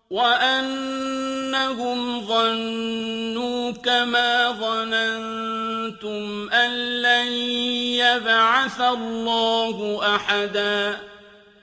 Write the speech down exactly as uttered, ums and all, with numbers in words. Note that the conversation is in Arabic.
وَأَنَّهُمْ ظَنُّوا كَمَا ظَنَنتُمْ أَن لَّن يَبْعَثَ اللَّهُ أَحَدًا